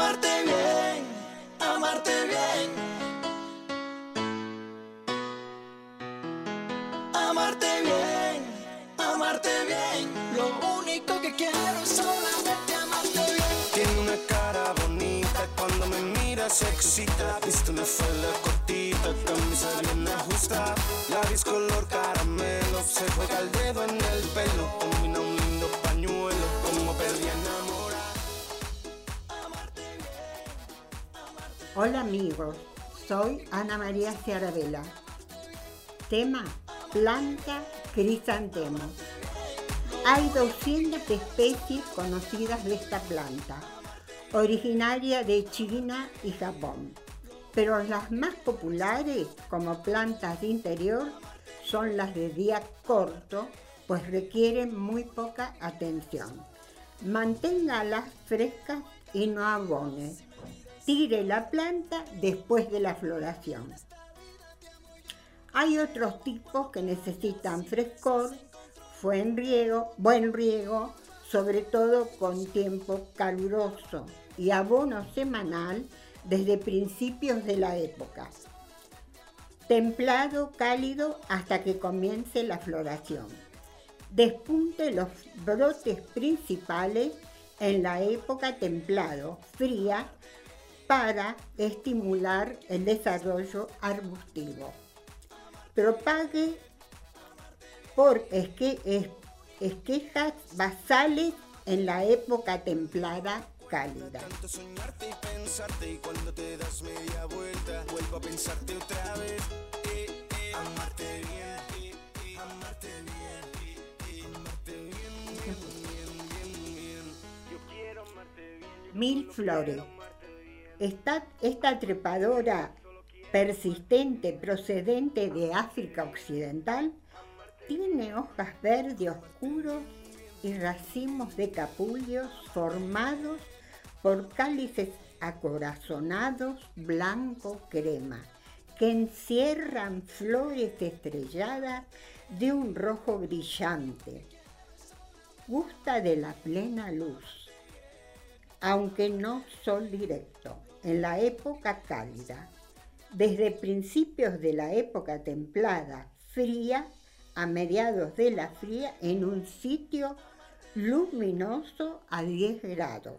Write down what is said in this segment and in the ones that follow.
amarte bien, amarte bien. Amarte bien, amarte bien. Lo único que quiero es solamente amarte bien. Tiene una cara bonita, cuando me mira se excita. Viste una falda cortita, camisa bien ajustada, labios color caramelo, se juega el dedo en el pelo, combina un lindo pañuelo, como perdí enamorada. Amarte bien. Hola amigos, soy Ana María Ciaravela. Tema: planta crisantemo. Hay 200 especies conocidas de esta planta, originaria de China y Japón, pero las más populares como plantas de interior son las de día corto, pues requieren muy poca atención. Manténgalas frescas y no abone. Tire la planta después de la floración. Hay otros tipos que necesitan frescor, buen riego, sobre todo con tiempo caluroso, y abono semanal desde principios de la época. Templado, cálido hasta que comience la floración. Despunte los brotes principales en la época templado, fría, para estimular el desarrollo arbustivo. Propague por esquejas basales en la época templada cálida. Tanto soñarte y pensarte, y cuando te das media vuelta vuelvo a pensarte otra vez. Amarte bien, amarte bien, amarte bien, bien. Yo quiero amarte bien. Mil flores. Esta trepadora persistente procedente de África Occidental tiene hojas verde oscuro y racimos de capullos formados por cálices acorazonados blanco crema que encierran flores estrelladas de un rojo brillante. Gusta de la plena luz, aunque no sol directo, en la época cálida. Desde principios de la época templada fría a mediados de la fría en un sitio luminoso a 10 grados.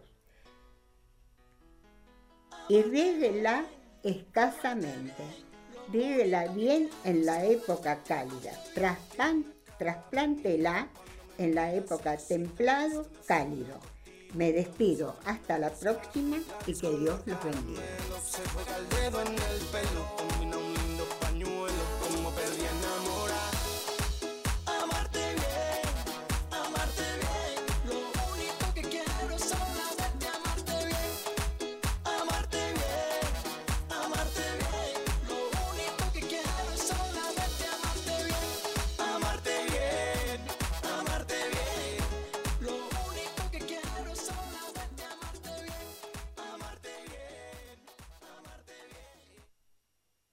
Y riéguela escasamente. Riéguela bien en la época cálida. Trasplántela en la época templado cálido. Me despido, hasta la próxima y que Dios los bendiga. Se juega el dedo en el pelo, combina un